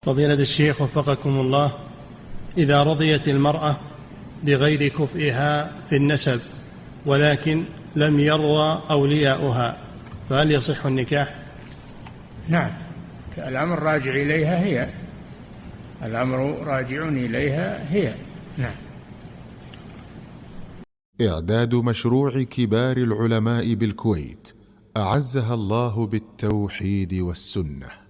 فضيلة الشيخ وفقكم الله، إذا رضيت المرأة بغير كفئها في النسب ولكن لم يرضى أولياؤها فهل يصح النكاح؟ نعم، الأمر راجع إليها هي، الأمر راجع إليها هي. نعم. إعداد مشروع كبار العلماء بالكويت أعزها الله بالتوحيد والسنة.